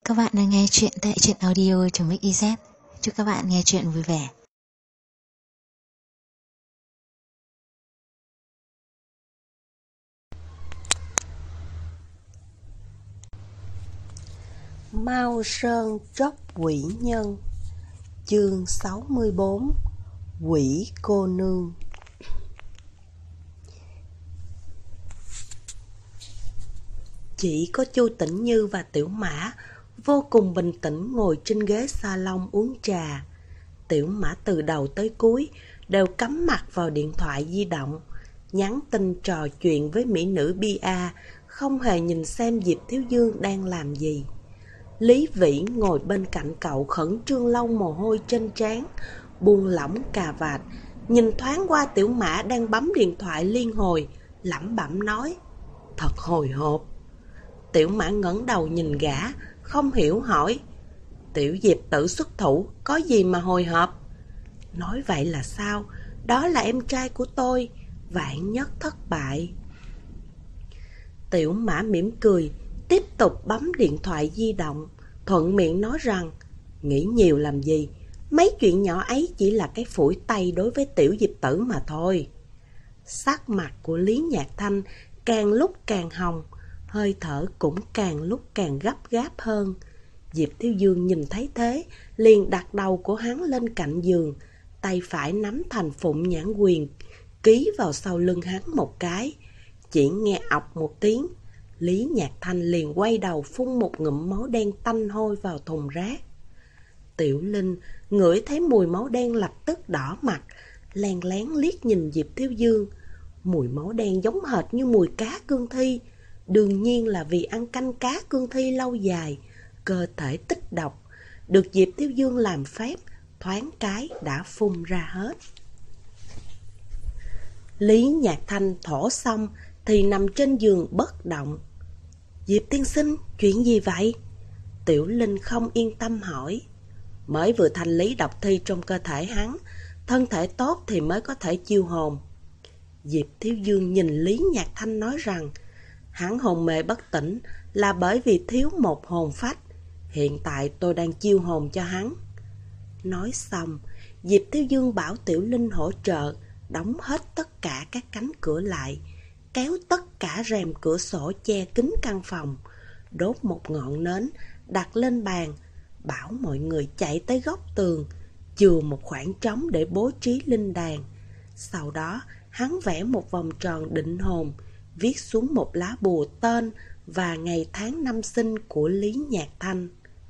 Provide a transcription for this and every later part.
Các bạn đang nghe chuyện tại truyện audio.mix.iz. Chúc các bạn nghe chuyện vui vẻ. Mao Sơn Tróc Quỷ Nhân. Chương 64. Quỷ cô nương. Chỉ có Chu Tĩnh Như và Tiểu Mã vô cùng bình tĩnh ngồi trên ghế salon uống trà. Tiểu Mã từ đầu tới cuối đều cắm mặt vào điện thoại di động, nhắn tin trò chuyện với mỹ nữ Bia, không hề nhìn xem Diệp Thiếu Dương đang làm gì. Lý Vĩ ngồi bên cạnh cậu khẩn trương lau mồ hôi trên trán, buông lỏng cà vạt, nhìn thoáng qua Tiểu Mã đang bấm điện thoại liên hồi, lẩm bẩm nói: thật hồi hộp. Tiểu Mã ngẩng đầu nhìn gã, không hiểu hỏi: Tiểu Diệp tử xuất thủ, có gì mà hồi hộp? Nói vậy là sao? Đó là em trai của tôi, vạn nhất thất bại. Tiểu Mã mỉm cười, tiếp tục bấm điện thoại di động, thuận miệng nói rằng: nghĩ nhiều làm gì, mấy chuyện nhỏ ấy chỉ là cái phủi tay đối với Tiểu Diệp tử mà thôi. Sắc mặt của Lý Nhạc Thanh càng lúc càng hồng, hơi thở cũng càng lúc càng gấp gáp hơn. Diệp Thiếu Dương nhìn thấy thế, liền đặt đầu của hắn lên cạnh giường, tay phải nắm thành phụng nhãn quyền, ký vào sau lưng hắn một cái. Chỉ nghe ọc một tiếng, Lý Nhạc Thanh liền quay đầu phun một ngụm máu đen tanh hôi vào thùng rác. Tiểu Linh ngửi thấy mùi máu đen lập tức đỏ mặt, len lén liếc nhìn Diệp Thiếu Dương. Mùi máu đen giống hệt như mùi cá cương thi, đương nhiên là vì ăn canh cá cương thi lâu dài, cơ thể tích độc, được Diệp Thiếu Dương làm phép, thoáng cái đã phun ra hết. Lý Nhạc Thanh thổ xong thì nằm trên giường bất động. Diệp tiên sinh, chuyện gì vậy? Tiểu Linh không yên tâm hỏi. Mới vừa thanh lý độc thi trong cơ thể hắn, thân thể tốt thì mới có thể chiêu hồn. Diệp Thiếu Dương nhìn Lý Nhạc Thanh nói rằng, hắn hồn mê bất tỉnh là bởi vì thiếu một hồn phách. Hiện tại tôi đang chiêu hồn cho hắn. Nói xong, Diệp Thiếu Dương bảo Tiểu Linh hỗ trợ đóng hết tất cả các cánh cửa lại, kéo tất cả rèm cửa sổ che kín căn phòng, đốt một ngọn nến đặt lên bàn, bảo mọi người chạy tới góc tường, chừa một khoảng trống để bố trí linh đàn. Sau đó, hắn vẽ một vòng tròn định hồn, viết xuống một lá bùa tên và ngày tháng năm sinh của Lý Nhạc Thanh.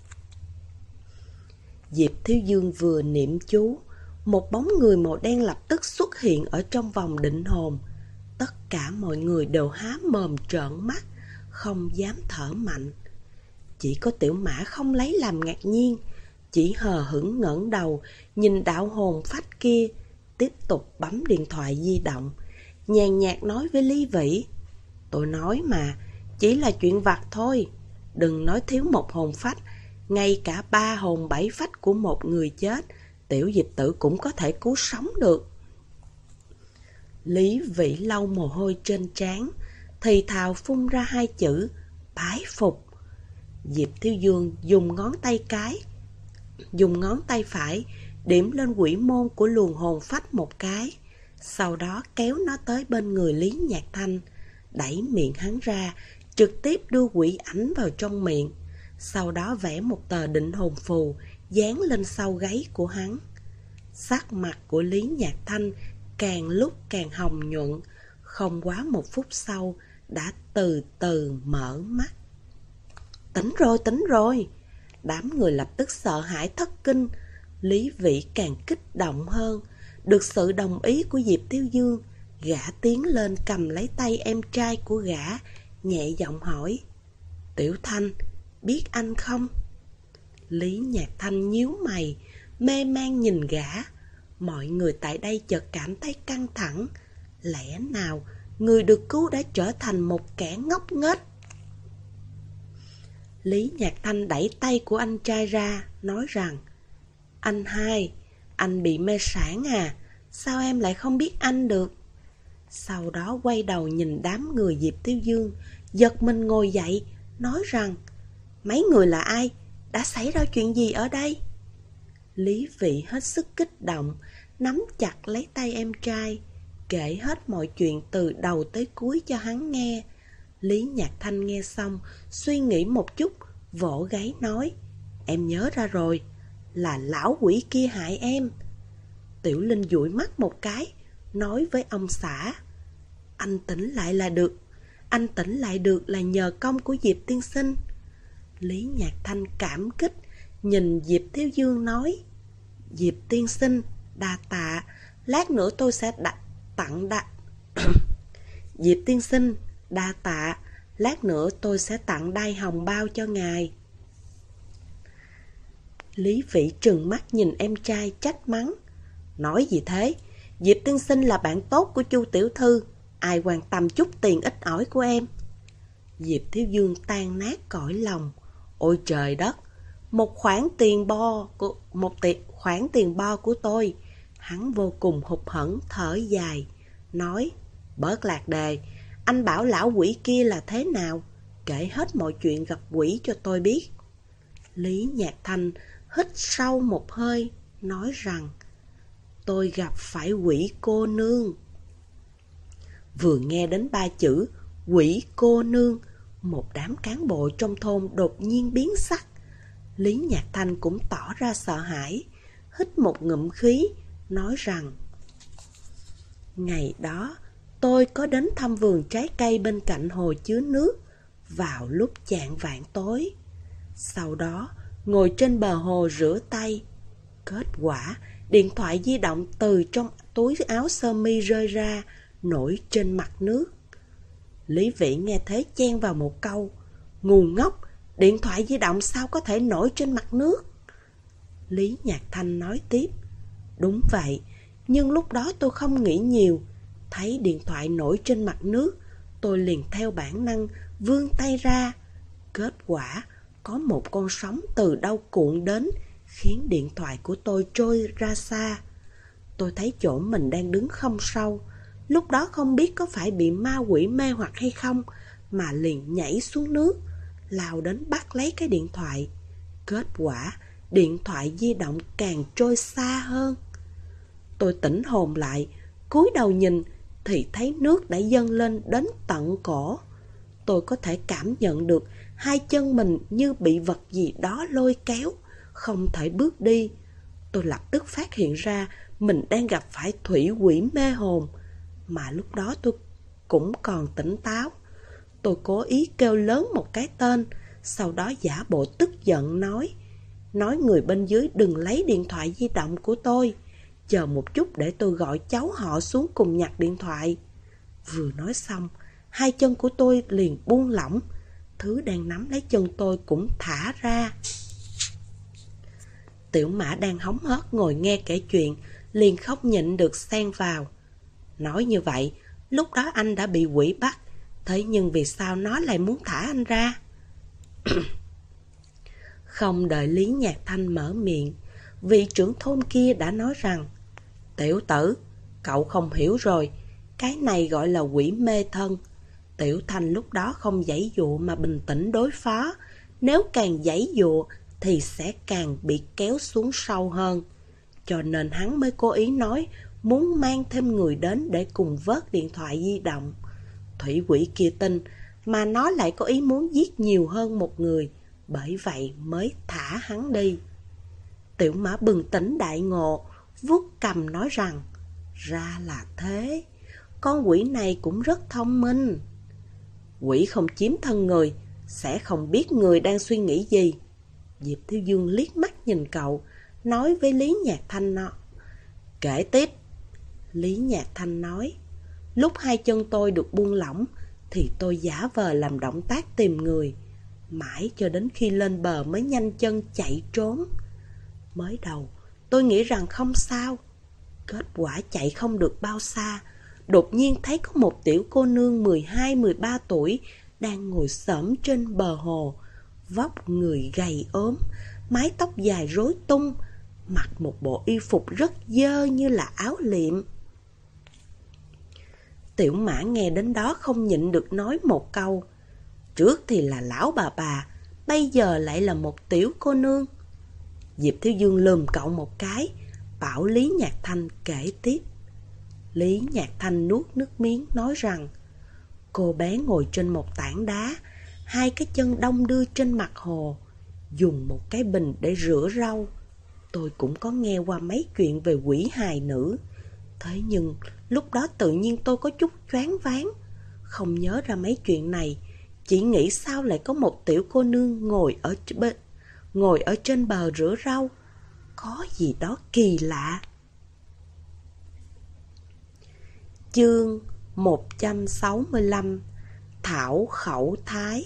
Diệp Thiếu Dương vừa niệm chú, một bóng người màu đen lập tức xuất hiện ở trong vòng định hồn. Tất cả mọi người đều há mồm trợn mắt, không dám thở mạnh. Chỉ có Tiểu Mã không lấy làm ngạc nhiên, chỉ hờ hững ngẩng đầu nhìn đạo hồn phách kia, tiếp tục bấm điện thoại di động, nhàn nhạt nói với Lý Vĩ: tôi nói mà, chỉ là chuyện vặt thôi, đừng nói thiếu một hồn phách, ngay cả 3 hồn 7 phách của một người chết, Tiểu Diệp tử cũng có thể cứu sống được. Lý Vĩ lau mồ hôi trên trán, thì thào phun ra 2 chữ: bái phục. Diệp Thiếu Dương dùng ngón tay phải điểm lên quỷ môn của luồng hồn phách một cái, sau đó kéo nó tới bên người Lý Nhạc Thanh, đẩy miệng hắn ra, trực tiếp đưa quỷ ảnh vào trong miệng, sau đó vẽ một tờ định hồn phù dán lên sau gáy của hắn. Sắc mặt của Lý Nhạc Thanh càng lúc càng hồng nhuận, không quá 1 phút sau đã từ từ mở mắt. Tỉnh rồi. Đám người lập tức sợ hãi thất kinh. Lý Vĩ càng kích động hơn. Được sự đồng ý của Diệp Thiếu Dương, gã tiến lên cầm lấy tay em trai của gã, nhẹ giọng hỏi: Tiểu Thanh, biết anh không? Lý Nhạc Thanh nhíu mày, mê man nhìn gã. Mọi người tại đây chợt cảm thấy căng thẳng. Lẽ nào người được cứu đã trở thành một kẻ ngốc nghếch? Lý Nhạc Thanh đẩy tay của anh trai ra, nói rằng: anh hai, anh bị mê sản à? Sao em lại không biết anh được? Sau đó quay đầu nhìn đám người Diệp Thiếu Dương, giật mình ngồi dậy, nói rằng: mấy người là ai? đã xảy ra chuyện gì ở đây? Lý Vị hết sức kích động, nắm chặt lấy tay em trai, kể hết mọi chuyện từ đầu tới cuối cho hắn nghe. Lý Nhạc Thanh nghe xong, suy nghĩ một chút, vỗ gáy nói, em nhớ ra rồi, là lão quỷ kia hại em. Tiểu Linh dụi mắt một cái, nói với ông xã, anh tỉnh lại được là nhờ công của Diệp tiên sinh. Lý Nhạc Thanh cảm kích, nhìn Diệp Thiếu Dương nói, Diệp tiên sinh, đa tạ, lát nữa tôi sẽ Diệp tiên sinh, đa tạ, lát nữa tôi sẽ tặng đai hồng bao cho ngài. Lý Vĩ trừng mắt nhìn em trai trách mắng, nói gì thế? Diệp tiên sinh là bạn tốt của Chu tiểu thư, ai quan tâm chút tiền ít ỏi của em? Diệp Thiếu Dương tan nát cõi lòng. Ôi trời đất, một khoản tiền bo của tôi. Hắn vô cùng hụt hẫng thở dài, nói, bớt lạc đề, anh bảo lão quỷ kia là thế nào? Kể hết mọi chuyện gặp quỷ cho tôi biết. Lý Nhạc Thanh hít sâu một hơi, nói rằng, tôi gặp phải quỷ cô nương. Vừa nghe đến 3 chữ quỷ cô nương, một đám cán bộ trong thôn đột nhiên biến sắc. Lý Nhạc Thanh cũng tỏ ra sợ hãi, hít một ngụm khí, nói rằng, ngày đó tôi có đến thăm vườn trái cây bên cạnh hồ chứa nước vào lúc chạng vạng tối. Sau đó ngồi trên bờ hồ rửa tay. Kết quả điện thoại di động từ trong túi áo sơ mi rơi ra, nổi trên mặt nước. Lý Vĩ nghe thế chen vào một câu, ngu ngốc, điện thoại di động sao có thể nổi trên mặt nước? Lý Nhạc Thanh nói tiếp, đúng vậy, nhưng lúc đó tôi không nghĩ nhiều. Thấy điện thoại nổi trên mặt nước, tôi liền theo bản năng vươn tay ra. Kết quả có một con sóng từ đâu cuộn đến, khiến điện thoại của tôi trôi ra xa. Tôi thấy chỗ mình đang đứng không sâu. Lúc đó không biết có phải bị ma quỷ mê hoặc hay không, mà liền nhảy xuống nước, lao đến bắt lấy cái điện thoại. Kết quả điện thoại di động càng trôi xa hơn. Tôi tỉnh hồn lại, cúi đầu nhìn thì thấy nước đã dâng lên đến tận cổ. Tôi có thể cảm nhận được hai chân mình như bị vật gì đó lôi kéo, không thể bước đi. Tôi lập tức phát hiện ra mình đang gặp phải thủy quỷ mê hồn, mà lúc đó tôi cũng còn tỉnh táo. Tôi cố ý kêu lớn một cái tên, sau đó giả bộ tức giận nói người bên dưới đừng lấy điện thoại di động của tôi, chờ một chút để tôi gọi cháu họ xuống cùng nhặt điện thoại. Vừa nói xong, hai chân của tôi liền buông lỏng, thứ đang nắm lấy chân tôi cũng thả ra. Tiểu Mã đang hóng hớt ngồi nghe kể chuyện, liền không nhịn được xen vào. Nói như vậy, lúc đó anh đã bị quỷ bắt, thế nhưng vì sao nó lại muốn thả anh ra? Không đợi Lý Nhạc Thanh mở miệng, vị trưởng thôn kia đã nói rằng, tiểu tử, cậu không hiểu rồi, cái này gọi là quỷ mê thân. Tiểu Thanh lúc đó không giãy dụa mà bình tĩnh đối phó, nếu càng giãy dụa thì sẽ càng bị kéo xuống sâu hơn. Cho nên hắn mới cố ý nói muốn mang thêm người đến để cùng vớt điện thoại di động. Thủy quỷ kia tin, mà nó lại có ý muốn giết nhiều hơn một người, bởi vậy mới thả hắn đi. Tiểu Mã bừng tỉnh đại ngộ, vuốt cằm nói rằng, ra là thế, con quỷ này cũng rất thông minh. Quỷ không chiếm thân người, sẽ không biết người đang suy nghĩ gì. Diệp Thiếu Dương liếc mắt nhìn cậu, nói với Lý Nhạc Thanh nó. Kể tiếp. Lý Nhạc Thanh nói, lúc hai chân tôi được buông lỏng thì tôi giả vờ làm động tác tìm người, mãi cho đến khi lên bờ mới nhanh chân chạy trốn. Mới đầu tôi nghĩ rằng không sao, kết quả chạy không được bao xa, đột nhiên thấy có một tiểu cô nương 12-13 tuổi đang ngồi xổm trên bờ hồ, vóc người gầy ốm, mái tóc dài rối tung, mặc một bộ y phục rất dơ như là áo liệm. Tiểu Mã nghe đến đó không nhịn được nói một câu, trước thì là lão bà, bây giờ lại là một tiểu cô nương. Diệp Thiếu Dương lườm cậu một cái, bảo Lý Nhạc Thanh kể tiếp. Lý Nhạc Thanh nuốt nước miếng nói rằng, cô bé ngồi trên một tảng đá, hai cái chân đong đưa trên mặt hồ, dùng một cái bình để rửa rau. Tôi cũng có nghe qua mấy chuyện về quỷ hài nữ. Thế nhưng lúc đó tự nhiên tôi có chút choáng váng, không nhớ ra mấy chuyện này, chỉ nghĩ sao lại có một tiểu cô nương ngồi ở trên bờ rửa rau. Có gì đó kỳ lạ. Chương 165 Thảo khẩu thái.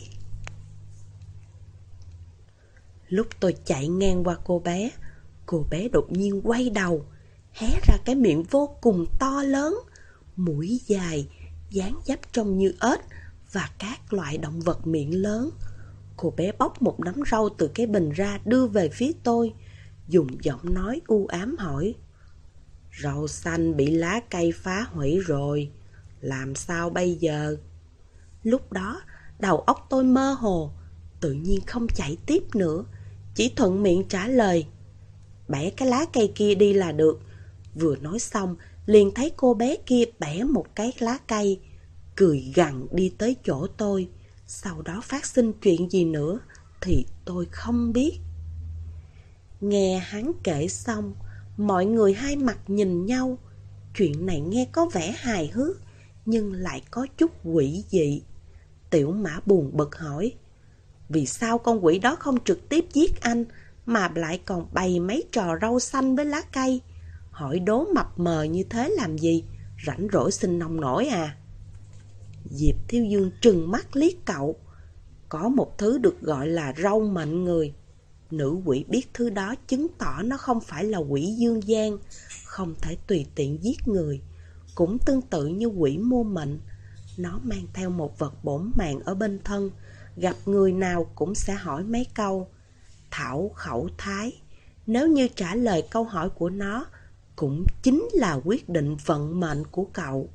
Lúc tôi chạy ngang qua cô bé đột nhiên quay đầu, hé ra cái miệng vô cùng to lớn, mũi dài, dáng dấp trông như ếch và các loại động vật miệng lớn. Cô bé bóc một nắm rau từ cái bình ra đưa về phía tôi, dùng giọng nói u ám hỏi: rau xanh bị lá cây phá hủy rồi, làm sao bây giờ? Lúc đó đầu óc tôi mơ hồ, tự nhiên không chạy tiếp nữa, chỉ thuận miệng trả lời: bẻ cái lá cây kia đi là được. Vừa nói xong liền thấy cô bé kia bẻ một cái lá cây, cười gằn đi tới chỗ tôi. Sau đó phát sinh chuyện gì nữa thì tôi không biết. Nghe hắn kể xong, mọi người hai mặt nhìn nhau. Chuyện này nghe có vẻ hài hước, nhưng lại có chút quỷ dị. Tiểu Mã buồn bực hỏi: vì sao con quỷ đó không trực tiếp giết anh, mà lại còn bày mấy trò rau xanh với lá cây? Hỏi đố mập mờ như thế làm gì? Rảnh rỗi xin nông nổi à? Diệp Thiếu Dương trừng mắt liếc cậu. Có một thứ được gọi là rau mệnh người. Nữ quỷ biết thứ đó chứng tỏ nó không phải là quỷ dương gian, không thể tùy tiện giết người. Cũng tương tự như quỷ mua mệnh, nó mang theo một vật bổn mạng ở bên thân, gặp người nào cũng sẽ hỏi mấy câu thảo khẩu thái. Nếu như trả lời câu hỏi của nó, cũng chính là quyết định vận mệnh của cậu.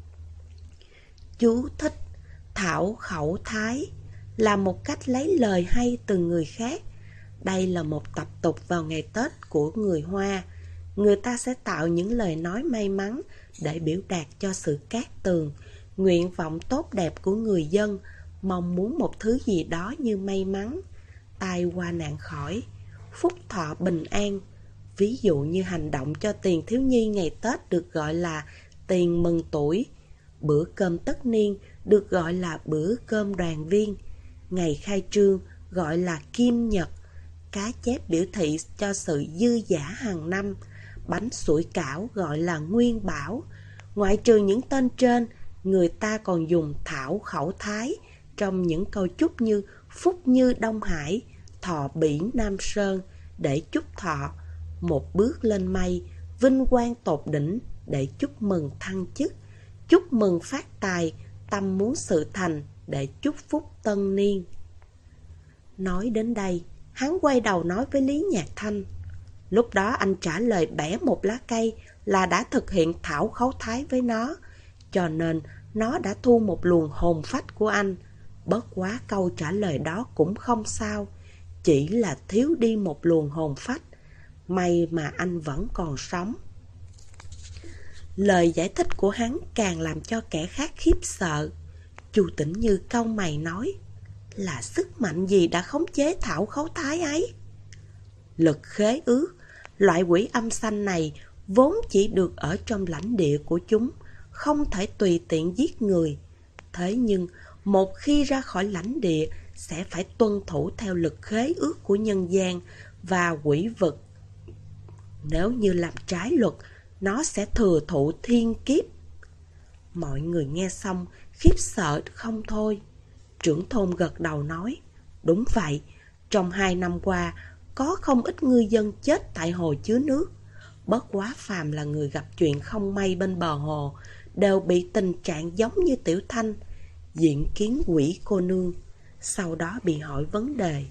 Chú thích: thảo khẩu thái là một cách lấy lời hay từ người khác. Đây là một tập tục vào ngày Tết của người Hoa. Người ta sẽ tạo những lời nói may mắn để biểu đạt cho sự cát tường, nguyện vọng tốt đẹp của người dân, mong muốn một thứ gì đó như may mắn, tai qua nạn khỏi, phúc thọ bình an. Ví dụ như hành động cho tiền thiếu nhi ngày Tết được gọi là tiền mừng tuổi, bữa cơm tất niên được gọi là bữa cơm đoàn viên, ngày khai trương gọi là kim nhật, cá chép biểu thị cho sự dư dả hàng năm, bánh sủi cảo gọi là nguyên bảo. Ngoại trừ những tên trên, người ta còn dùng thảo khẩu thái trong những câu chúc như phúc như Đông Hải, thọ biển Nam Sơn để chúc thọ, một bước lên mây, vinh quang tột đỉnh để chúc mừng thăng chức, chúc mừng phát tài, tâm muốn sự thành để chúc phúc tân niên. Nói đến đây, hắn quay đầu nói với Lý Nhạc Thanh: lúc đó anh trả lời bẻ một lá cây là đã thực hiện thảo khấu thái với nó, cho nên nó đã thu một luồng hồn phách của anh. Bất quá câu trả lời đó cũng không sao, chỉ là thiếu đi một luồng hồn phách. May mà anh vẫn còn sống. Lời giải thích của hắn càng làm cho kẻ khác khiếp sợ. Chu Tĩnh Như cau mày nói: là sức mạnh gì đã khống chế thảo khấu thái ấy? Lực khế ước. Loại quỷ âm xanh này vốn chỉ được ở trong lãnh địa của chúng, không thể tùy tiện giết người. Thế nhưng một khi ra khỏi lãnh địa sẽ phải tuân thủ theo lực khế ước của nhân gian và quỷ vực. Nếu như làm trái luật, nó sẽ thừa thụ thiên kiếp. Mọi người nghe xong khiếp sợ không thôi. Trưởng thôn gật đầu nói: đúng vậy, trong 2 năm qua có không ít ngư dân chết tại hồ chứa nước. Bất quá phàm là người gặp chuyện không may bên bờ hồ đều bị tình trạng giống như Tiểu Thanh, diện kiến quỷ cô nương, sau đó bị hỏi vấn đề.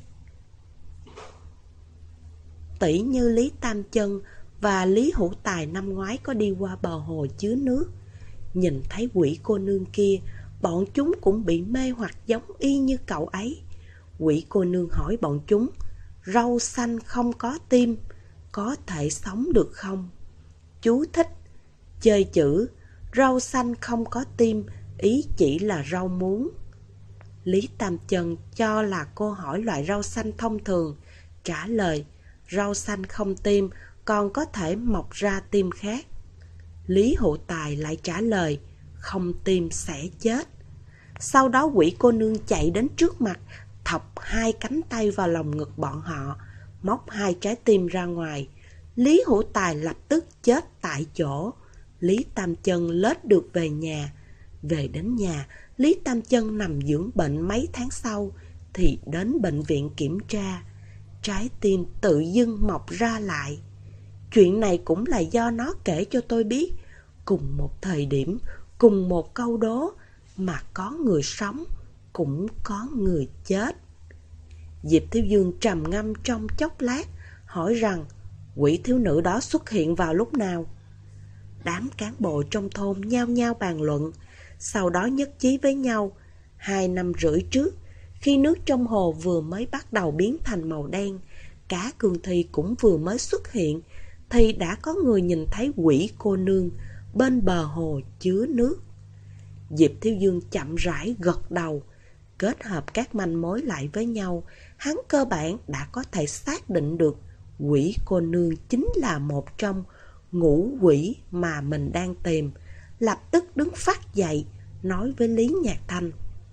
Tỷ như Lý Tam Chân và Lý Hữu Tài năm ngoái có đi qua bờ hồ chứa nước, nhìn thấy quỷ cô nương kia, bọn chúng cũng bị mê hoặc giống y như cậu ấy. Quỷ cô nương hỏi bọn chúng, rau xanh không có tim, có thể sống được không? Chú thích: chơi chữ rau xanh không có tim, ý chỉ là rau muống. Lý Tam Chân cho là cô hỏi loại rau xanh thông thường, trả lời rau xanh không tim, còn có thể mọc ra tim khác. Lý Hữu Tài lại trả lời không tim sẽ chết. Sau đó quỷ cô nương chạy đến trước mặt, thọc 2 cánh tay vào lòng ngực bọn họ, móc 2 trái tim ra ngoài. Lý Hữu Tài lập tức chết tại chỗ. Lý Tam Chân lết được về nhà. Về đến nhà, Lý Tam Chân nằm dưỡng bệnh mấy tháng sau thì đến bệnh viện kiểm tra. Trái tim tự dưng mọc ra lại. Chuyện này cũng là do nó kể cho tôi biết. Cùng một thời điểm, cùng một câu đố, mà có người sống, cũng có người chết. Diệp Thiếu Dương trầm ngâm trong chốc lát, hỏi rằng quỷ thiếu nữ đó xuất hiện vào lúc nào? Đám cán bộ trong thôn nhao nhao bàn luận, sau đó nhất trí với nhau. 2 năm rưỡi trước, khi nước trong hồ vừa mới bắt đầu biến thành màu đen, cá cương thi cũng vừa mới xuất hiện, thì đã có người nhìn thấy quỷ cô nương bên bờ hồ chứa nước. Diệp Thiếu Dương chậm rãi gật đầu. Kết hợp các manh mối lại với nhau, hắn cơ bản đã có thể xác định được quỷ cô nương chính là một trong ngũ quỷ mà mình đang tìm. Lập tức đứng phát dậy, nói với Lý Nhạc Thanh: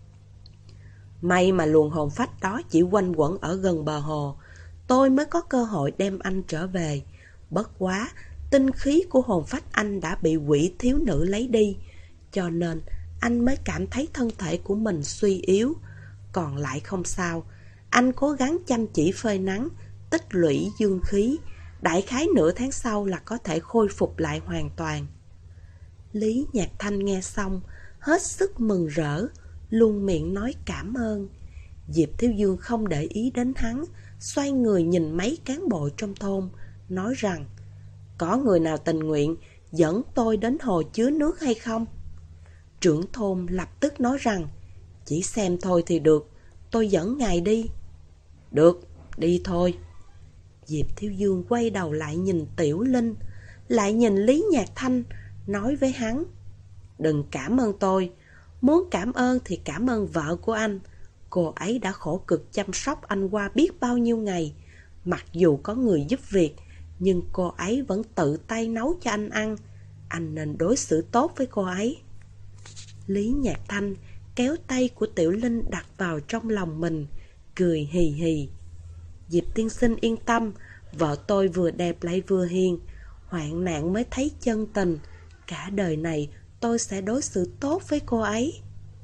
may mà luồng hồn phách đó chỉ quanh quẩn ở gần bờ hồ, tôi mới có cơ hội đem anh trở về. Bất quá, tinh khí của hồn phách anh đã bị quỷ thiếu nữ lấy đi, cho nên anh mới cảm thấy thân thể của mình suy yếu. Còn lại không sao, anh cố gắng chăm chỉ phơi nắng, tích lũy dương khí, đại khái nửa tháng sau là có thể khôi phục lại hoàn toàn. Lý Nhạc Thanh nghe xong, hết sức mừng rỡ, luôn miệng nói cảm ơn. Diệp Thiếu Dương không để ý đến hắn, xoay người nhìn mấy cán bộ trong thôn, nói rằng: có người nào tình nguyện dẫn tôi đến hồ chứa nước hay không? Trưởng thôn lập tức nói rằng: chỉ xem thôi thì được, tôi dẫn ngài đi. Được, đi thôi. Diệp Thiếu Dương quay đầu lại nhìn Tiểu Linh, lại nhìn Lý Nhạc Thanh, nói với hắn: đừng cảm ơn tôi, muốn cảm ơn thì cảm ơn vợ của anh. Cô ấy đã khổ cực chăm sóc anh qua biết bao nhiêu ngày. Mặc dù có người giúp việc, nhưng cô ấy vẫn tự tay nấu cho anh ăn. Anh nên đối xử tốt với cô ấy. Lý Nhạc Thanh kéo tay của Tiểu Linh đặt vào trong lòng mình, cười hì hì. Diệp tiên sinh yên tâm, vợ tôi vừa đẹp lại vừa hiền, hoạn nạn mới thấy chân tình. Cả đời này tôi sẽ đối xử tốt với cô ấy.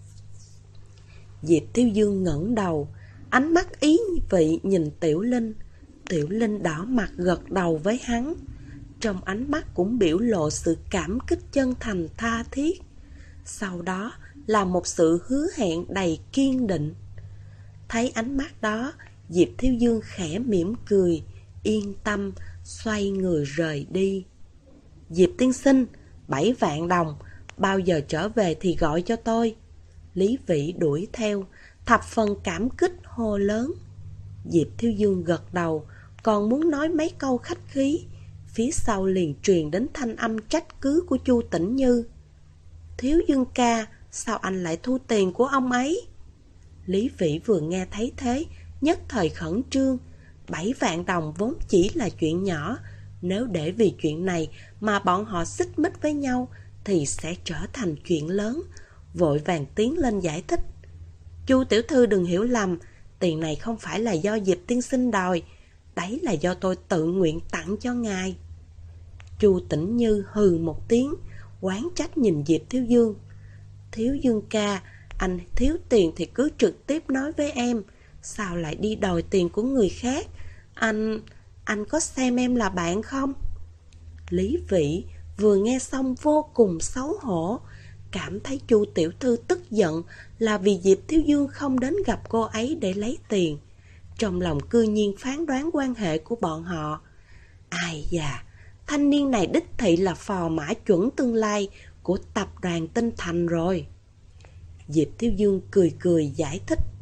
Diệp Thiếu Dương ngẩng đầu, ánh mắt ý vị nhìn Tiểu Linh. Tiểu Linh đỏ mặt gật đầu với hắn, trong ánh mắt cũng biểu lộ sự cảm kích chân thành tha thiết. Sau đó là một sự hứa hẹn đầy kiên định. Thấy ánh mắt đó, Diệp Thiếu Dương khẽ mỉm cười, yên tâm, xoay người rời đi. Diệp tiên sinh, 7 vạn đồng, bao giờ trở về thì gọi cho tôi. Lý Vĩ đuổi theo, thập phần cảm kích hô lớn. Diệp Thiếu Dương gật đầu, còn muốn nói mấy câu khách khí, phía sau liền truyền đến thanh âm trách cứ của Chu Tĩnh Như. Thiếu Dương ca, sao anh lại thu tiền của ông ấy? Lý Vĩ vừa nghe thấy thế, nhất thời khẩn trương. 7 vạn đồng vốn chỉ là chuyện nhỏ, nếu để vì chuyện này mà bọn họ xích mích với nhau thì sẽ trở thành chuyện lớn. Vội vàng tiến lên giải thích. Chu tiểu thư đừng hiểu lầm, tiền này không phải là do Diệp tiên sinh đòi, đấy là do tôi tự nguyện tặng cho ngài. Chu Tĩnh Như hừ một tiếng, oán trách nhìn Diệp Thiếu Dương. Thiếu Dương ca, anh thiếu tiền thì cứ trực tiếp nói với em, sao lại đi đòi tiền của người khác? Anh có xem em là bạn không? Lý Vĩ vừa nghe xong vô cùng xấu hổ, cảm thấy Chu tiểu thư tức giận là vì Diệp Thiếu Dương không đến gặp cô ấy để lấy tiền. Trong lòng cư nhiên phán đoán quan hệ của bọn họ. Ai da, thanh niên này đích thị là phò mã chuẩn tương lai của tập đoàn Tinh Thành rồi. Diệp Thiếu Dương cười cười giải thích.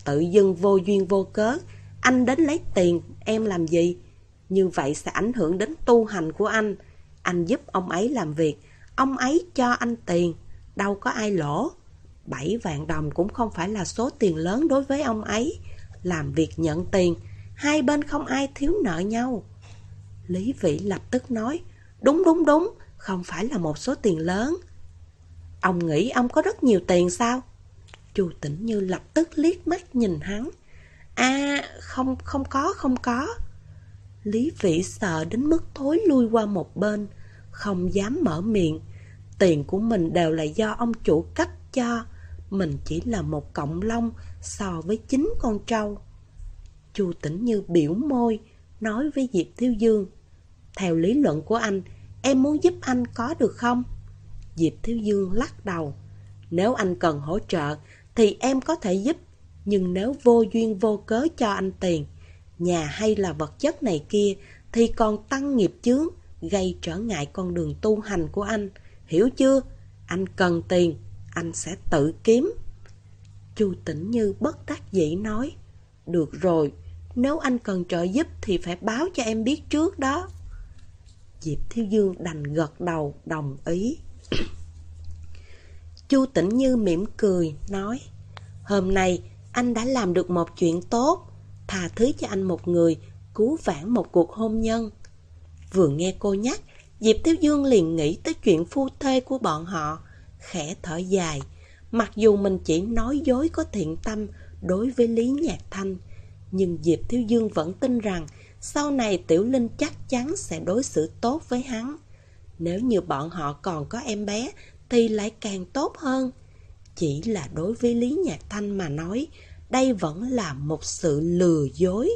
tự dưng vô duyên vô cớ, anh đến lấy tiền em làm gì? Như vậy sẽ ảnh hưởng đến tu hành của anh. Anh giúp ông ấy làm việc, ông ấy cho anh tiền, đâu có ai lỗ. 7 vạn đồng cũng không phải là số tiền lớn đối với ông ấy. Làm việc nhận tiền, hai bên không ai thiếu nợ nhau. Lý Vĩ lập tức nói, đúng, không phải là một số tiền lớn. Ông nghĩ ông có rất nhiều tiền sao? Chu Tĩnh Như lập tức liếc mắt nhìn hắn. Không có. Lý Vĩ sợ đến mức thối lui qua một bên, không dám mở miệng. Tiền của mình đều là do ông chủ cấp cho, mình chỉ là một cọng lông so với 9 con trâu. Chu Tĩnh Như biểu môi, nói với Diệp Thiếu Dương, theo lý luận của anh, em muốn giúp anh có được không? Diệp Thiếu Dương lắc đầu, nếu anh cần hỗ trợ thì em có thể giúp, nhưng nếu vô duyên vô cớ cho anh tiền, nhà hay là vật chất này kia, thì còn tăng nghiệp chướng, gây trở ngại con đường tu hành của anh. Hiểu chưa? Anh cần tiền, anh sẽ tự kiếm. Chu Tĩnh Như bất đắc dĩ nói, được rồi, nếu anh cần trợ giúp thì phải báo cho em biết trước đó. Diệp Thiếu Dương đành gật đầu đồng ý. Chu Tĩnh Như mỉm cười nói, hôm nay anh đã làm được một chuyện tốt, tha thứ cho anh một người, cứu vãn một cuộc hôn nhân. Vừa nghe cô nhắc, Diệp Thiếu Dương liền nghĩ tới chuyện phu thê của bọn họ, khẽ thở dài. Mặc dù mình chỉ nói dối có thiện tâm đối với Lý Nhạc Thanh, nhưng Diệp Thiếu Dương vẫn tin rằng sau này Tiểu Linh chắc chắn sẽ đối xử tốt với hắn. Nếu như bọn họ còn có em bé thì lại càng tốt hơn. Chỉ là đối với Lý Nhạc Thanh mà nói, đây vẫn là một sự lừa dối.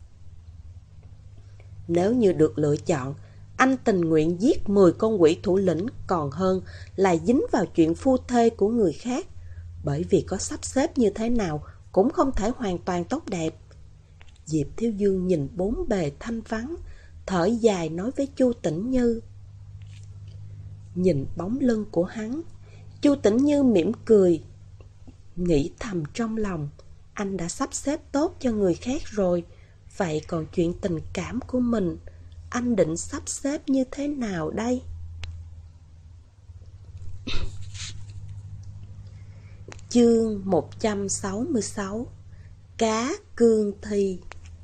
Nếu như được lựa chọn, anh tình nguyện giết 10 con quỷ thủ lĩnh còn hơn là dính vào chuyện phu thê của người khác. Bởi vì có sắp xếp như thế nào cũng không thể hoàn toàn tốt đẹp. Diệp Thiếu Dương nhìn bốn bề thanh vắng, thở dài nói với Chu Tĩnh Như. Nhìn bóng lưng của hắn, Chu Tĩnh Như mỉm cười, nghĩ thầm trong lòng, anh đã sắp xếp tốt cho người khác rồi, vậy còn chuyện tình cảm của mình, anh định sắp xếp như thế nào đây? Chương 166. Cá cương thi.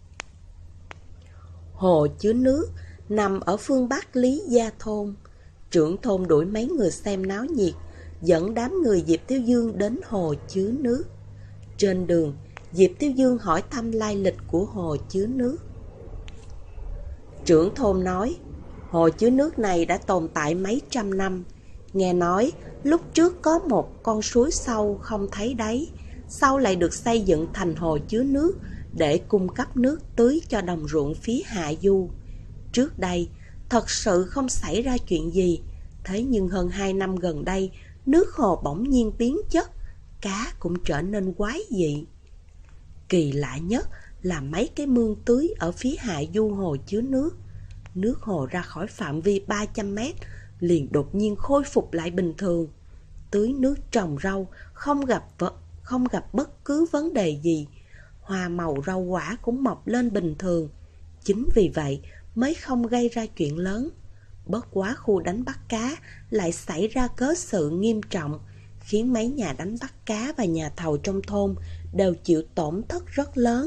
Hồ chứa nước nằm ở phương Bắc Lý Gia Thôn. Trưởng thôn đuổi mấy người xem náo nhiệt, dẫn đám người Diệp Thiếu Dương đến hồ chứa nước. Trên đường, Diệp Thiếu Dương hỏi thăm lai lịch của hồ chứa nước. Trưởng thôn nói, hồ chứa nước này đã tồn tại mấy trăm năm. Nghe nói, lúc trước có một con suối sâu không thấy đáy, sau lại được xây dựng thành hồ chứa nước để cung cấp nước tưới cho đồng ruộng phía hạ du. Trước đây, thật sự không xảy ra chuyện gì, thế nhưng hơn 2 năm gần đây, nước hồ bỗng nhiên biến chất, cá cũng trở nên quái dị. Kỳ lạ nhất là mấy cái mương tưới ở phía hạ du hồ chứa nước. Nước hồ ra khỏi phạm vi 300 mét, liền đột nhiên khôi phục lại bình thường. Tưới nước trồng rau không gặp bất cứ vấn đề gì. Hoa màu rau quả cũng mọc lên bình thường. Chính vì vậy mới không gây ra chuyện lớn. Bất quá khu đánh bắt cá lại xảy ra cớ sự nghiêm trọng, khiến mấy nhà đánh bắt cá và nhà thầu trong thôn đều chịu tổn thất rất lớn.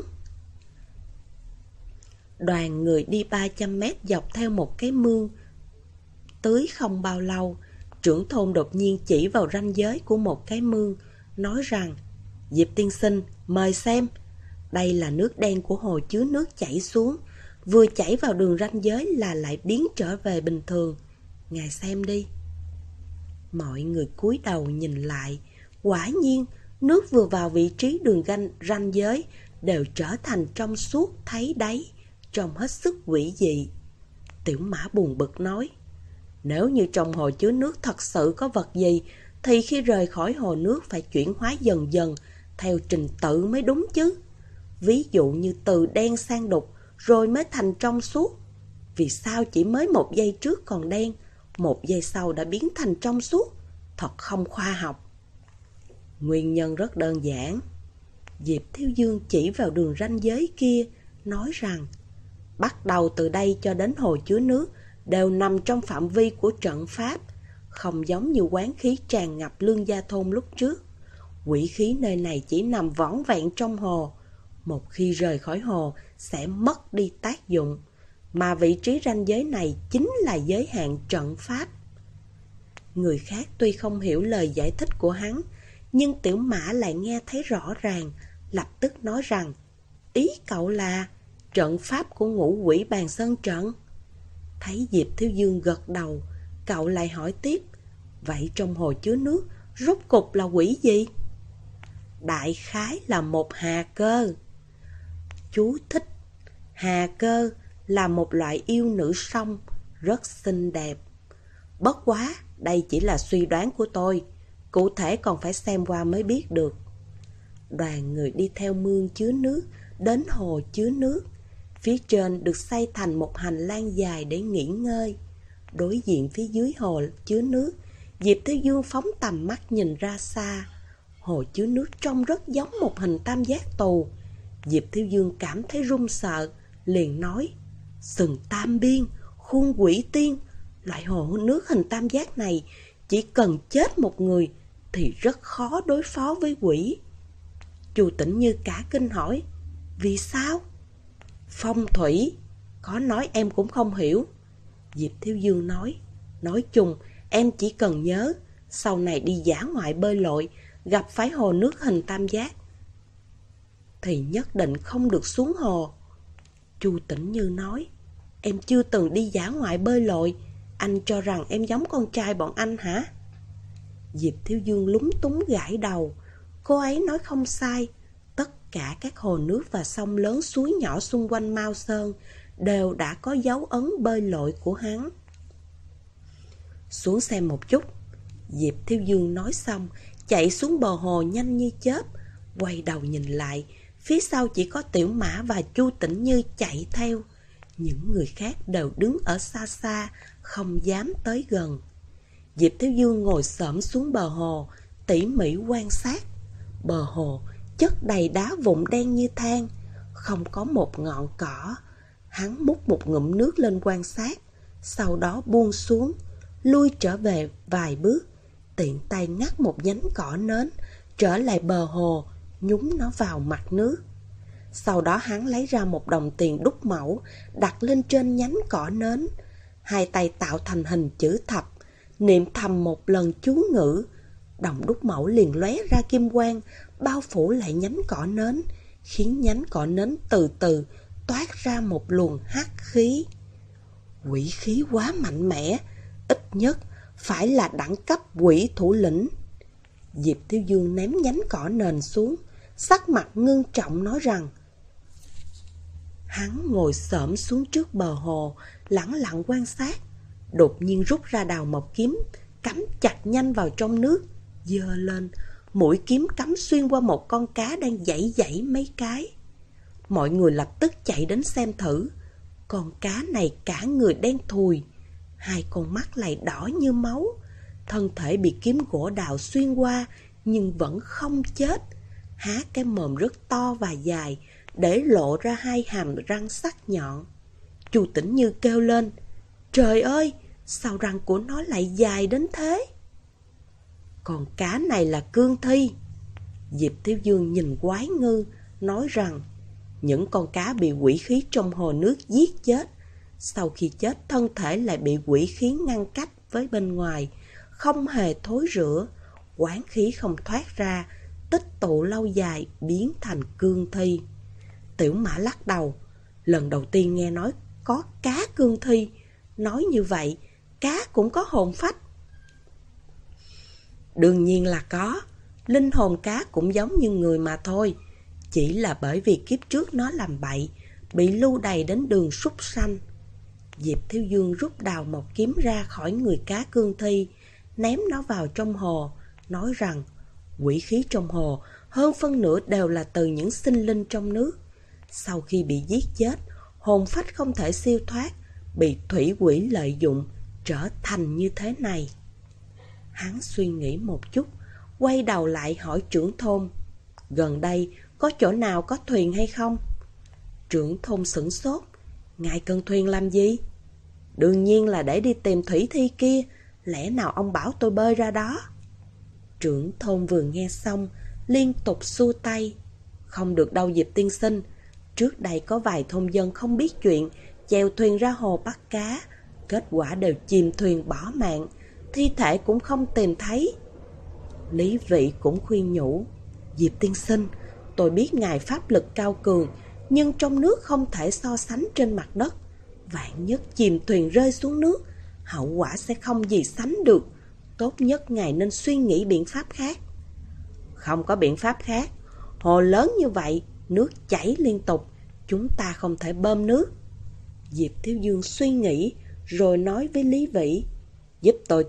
Đoàn người đi 300 mét dọc theo một cái mương tưới không bao lâu, trưởng thôn đột nhiên chỉ vào ranh giới của một cái mương, nói rằng, Diệp tiên sinh, mời xem. Đây là nước đen của hồ chứa nước chảy xuống, vừa chảy vào đường ranh giới là lại biến trở về bình thường. Ngài xem đi. Mọi người cúi đầu nhìn lại, quả nhiên nước vừa vào vị trí đường ranh giới đều trở thành trong suốt thấy đáy, trông hết sức quỷ dị. Tiểu Mã buồn bực nói, nếu như trong hồ chứa nước thật sự có vật gì, thì khi rời khỏi hồ nước phải chuyển hóa dần dần theo trình tự mới đúng chứ. Ví dụ như từ đen sang đục rồi mới thành trong suốt. Vì sao chỉ mới 1 giây trước còn đen, 1 giây sau đã biến thành trong suốt? Thật không khoa học. Nguyên nhân rất đơn giản. Diệp Thiếu Dương chỉ vào đường ranh giới kia, nói rằng bắt đầu từ đây cho đến hồ chứa nước đều nằm trong phạm vi của trận pháp, không giống như oán khí tràn ngập Lương Gia Thôn lúc trước. Quỷ khí nơi này chỉ nằm vỏn vẹn trong hồ, một khi rời khỏi hồ sẽ mất đi tác dụng, mà vị trí ranh giới này chính là giới hạn trận pháp. Người khác tuy không hiểu lời giải thích của hắn, nhưng Tiểu Mã lại nghe thấy rõ ràng, lập tức nói rằng ý cậu là trận pháp của Ngũ Quỷ Bàn Sơn Trận. Thấy Diệp Thiếu Dương gật đầu, cậu lại hỏi tiếp, vậy trong hồ chứa nước rốt cục là quỷ gì? Đại khái là một hà cơ. Chú thích: hà cơ là một loại yêu nữ sông, rất xinh đẹp. Bất quá, đây chỉ là suy đoán của tôi, cụ thể còn phải xem qua mới biết được. Đoàn người đi theo mương chứa nước đến hồ chứa nước. Phía trên được xây thành một hành lang dài để nghỉ ngơi. Đối diện phía dưới hồ chứa nước, Diệp Thiếu Dương phóng tầm mắt nhìn ra xa. Hồ chứa nước trông rất giống một hình tam giác tù. Diệp Thiếu Dương cảm thấy run sợ, liền nói, sừng tam biên, khuôn quỷ tiên. Loại hồ nước hình tam giác này chỉ cần chết một người thì rất khó đối phó với quỷ. Chu Tĩnh Như cả kinh hỏi, vì sao? Phong thủy, có nói em cũng không hiểu. Diệp Thiếu Dương nói chung em chỉ cần nhớ, sau này đi dã ngoại bơi lội, gặp phải hồ nước hình tam giác thì nhất định không được xuống hồ. Chu Tĩnh Như nói, em chưa từng đi dã ngoại bơi lội, anh cho rằng em giống con trai bọn anh hả? Diệp Thiếu Dương lúng túng gãi đầu. Cô ấy nói không sai, tất cả các hồ nước và sông lớn suối nhỏ xung quanh Mao Sơn đều đã có dấu ấn bơi lội của hắn. Xuống xem một chút. Diệp Thiếu Dương nói xong, chạy xuống bờ hồ nhanh như chớp. Quay đầu nhìn lại, phía sau chỉ có Tiểu Mã và Chu Tĩnh Như chạy theo. Những người khác đều đứng ở xa xa, không dám tới gần. Diệp Thiếu Dương ngồi xổm xuống bờ hồ, tỉ mỉ quan sát. Bờ hồ chất đầy đá vụn đen như than, không có một ngọn cỏ. Hắn múc một ngụm nước lên quan sát, sau đó buông xuống, lui trở về vài bước, tiện tay ngắt một nhánh cỏ nến, trở lại bờ hồ, nhúng nó vào mặt nước. Sau đó hắn lấy ra một đồng tiền đúc mẫu, đặt lên trên nhánh cỏ nến. Hai tay tạo thành hình chữ thập, niệm thầm một lần chú ngữ. Đồng đúc mẫu liền lóe ra kim quang, bao phủ lại nhánh cỏ nến, khiến nhánh cỏ nến từ từ toát ra một luồng hắc khí. Quỷ khí quá mạnh mẽ, ít nhất phải là đẳng cấp quỷ thủ lĩnh. Diệp Thiếu Dương ném nhánh cỏ nền xuống, sắc mặt ngưng trọng nói rằng, hắn ngồi xổm xuống trước bờ hồ, lẳng lặng quan sát, đột nhiên rút ra đào mộc kiếm, cắm chặt nhanh vào trong nước, giơ lên, mũi kiếm cắm xuyên qua một con cá đang giãy giãy mấy cái. Mọi người lập tức chạy đến xem thử. Con cá này cả người đen thùi, hai con mắt lại đỏ như máu, thân thể bị kiếm gỗ đào xuyên qua nhưng vẫn không chết, há cái mồm rất to và dài, để lộ ra hai hàm răng sắc nhọn. Chu Tĩnh Như kêu lên, trời ơi, sao răng của nó lại dài đến thế? Con cá này là cương thi. Diệp Thiếu Dương nhìn quái ngư, nói rằng, những con cá bị quỷ khí trong hồ nước giết chết, sau khi chết thân thể lại bị quỷ khí ngăn cách với bên ngoài, không hề thối rữa, oán khí không thoát ra, tích tụ lâu dài biến thành cương thi. Tiểu Mã lắc đầu, lần đầu tiên nghe nói có cá cương thi, nói như vậy cá cũng có hồn phách. Đương nhiên là có, linh hồn cá cũng giống như người mà thôi, chỉ là bởi vì kiếp trước nó làm bậy, bị lưu đày đến đường súc sanh. Diệp Thiếu Dương rút đào mộc kiếm ra khỏi người cá cương thi, ném nó vào trong hồ, nói rằng quỷ khí trong hồ hơn phân nửa đều là từ những sinh linh trong nước. Sau khi bị giết chết, hồn phách không thể siêu thoát, bị thủy quỷ lợi dụng, trở thành như thế này. Hắn suy nghĩ một chút, quay đầu lại hỏi trưởng thôn, gần đây có chỗ nào có thuyền hay không? Trưởng thôn sửng sốt. Ngài cần thuyền làm gì? Đương nhiên là để đi tìm thủy thi kia. Lẽ nào ông bảo tôi bơi ra đó? Trưởng thôn vừa nghe xong, liên tục xua tay. Không được đâu Diệp tiên sinh. Trước đây có vài thôn dân không biết chuyện, chèo thuyền ra hồ bắt cá. Kết quả đều chìm thuyền bỏ mạng, thi thể cũng không tìm thấy. Lý Vị cũng khuyên nhủ. Diệp tiên sinh, tôi biết ngài pháp lực cao cường, nhưng trong nước không thể so sánh trên mặt đất. Vạn nhất chìm thuyền rơi xuống nước, hậu quả sẽ không gì sánh được. Tốt nhất ngài nên suy nghĩ biện pháp khác. Không có biện pháp khác. Hồ lớn như vậy, nước chảy liên tục, chúng ta không thể bơm nước. Diệp Thiếu Dương suy nghĩ, rồi nói với Lý Vĩ. Giúp tôi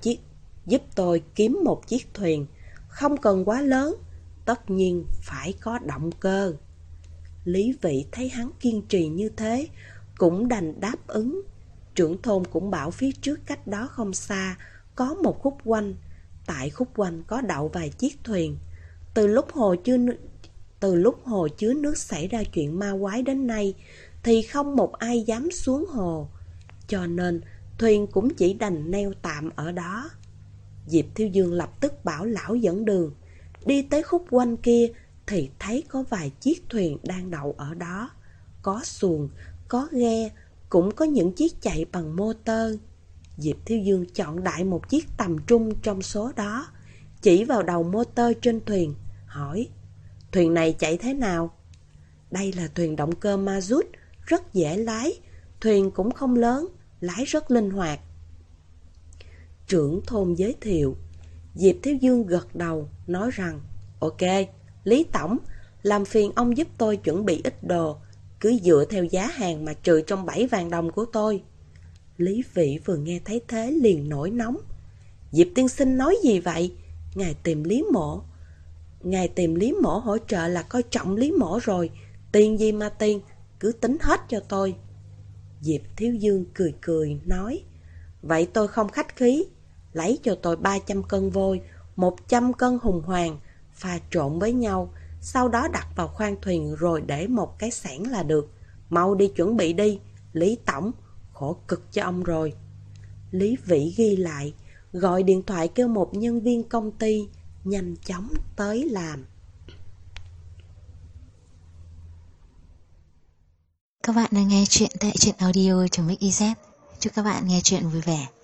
kiếm một chiếc thuyền, không cần quá lớn, tất nhiên phải có động cơ. Lý Vĩ thấy hắn kiên trì như thế, cũng đành đáp ứng. Trưởng thôn cũng bảo phía trước cách đó không xa có một khúc quanh. Tại khúc quanh có đậu vài chiếc thuyền. Từ lúc hồ chứa nước xảy ra chuyện ma quái đến nay, thì không một ai dám xuống hồ, cho nên thuyền cũng chỉ đành neo tạm ở đó. Diệp Thiếu Dương lập tức bảo lão dẫn đường. Đi tới khúc quanh kia thì thấy có vài chiếc thuyền đang đậu ở đó. Có xuồng, có ghe, cũng có những chiếc chạy bằng motor. Diệp Thiếu Dương chọn đại một chiếc tầm trung trong số đó, chỉ vào đầu motor trên thuyền, hỏi: Thuyền này chạy thế nào? Đây là thuyền động cơ ma rút, rất dễ lái, thuyền cũng không lớn, lái rất linh hoạt. Trưởng thôn giới thiệu. Diệp Thiếu Dương gật đầu, nói rằng: Ok, Lý Tổng, làm phiền ông giúp tôi chuẩn bị ít đồ, cứ dựa theo giá hàng mà trừ trong 7 vạn đồng của tôi. Lý Vị vừa nghe thấy thế liền nổi nóng. Diệp tiên sinh nói gì vậy? Ngài tìm Lý Mổ hỗ trợ là coi trọng Lý Mổ rồi. Tiền gì mà tiền, cứ tính hết cho tôi. Diệp Thiếu Dương cười cười nói: Vậy tôi không khách khí, lấy cho tôi 300 cân vôi, 100 cân hùng hoàng, pha trộn với nhau, sau đó đặt vào khoang thuyền rồi để một cái xẻng là được. Mau đi chuẩn bị đi, Lý Tổng, khổ cực cho ông rồi. Lý Vĩ ghi lại, gọi điện thoại kêu một nhân viên công ty nhanh chóng tới làm. Các bạn đang nghe chuyện tại truyện audio.mix.iz. Chúc các bạn nghe chuyện vui vẻ.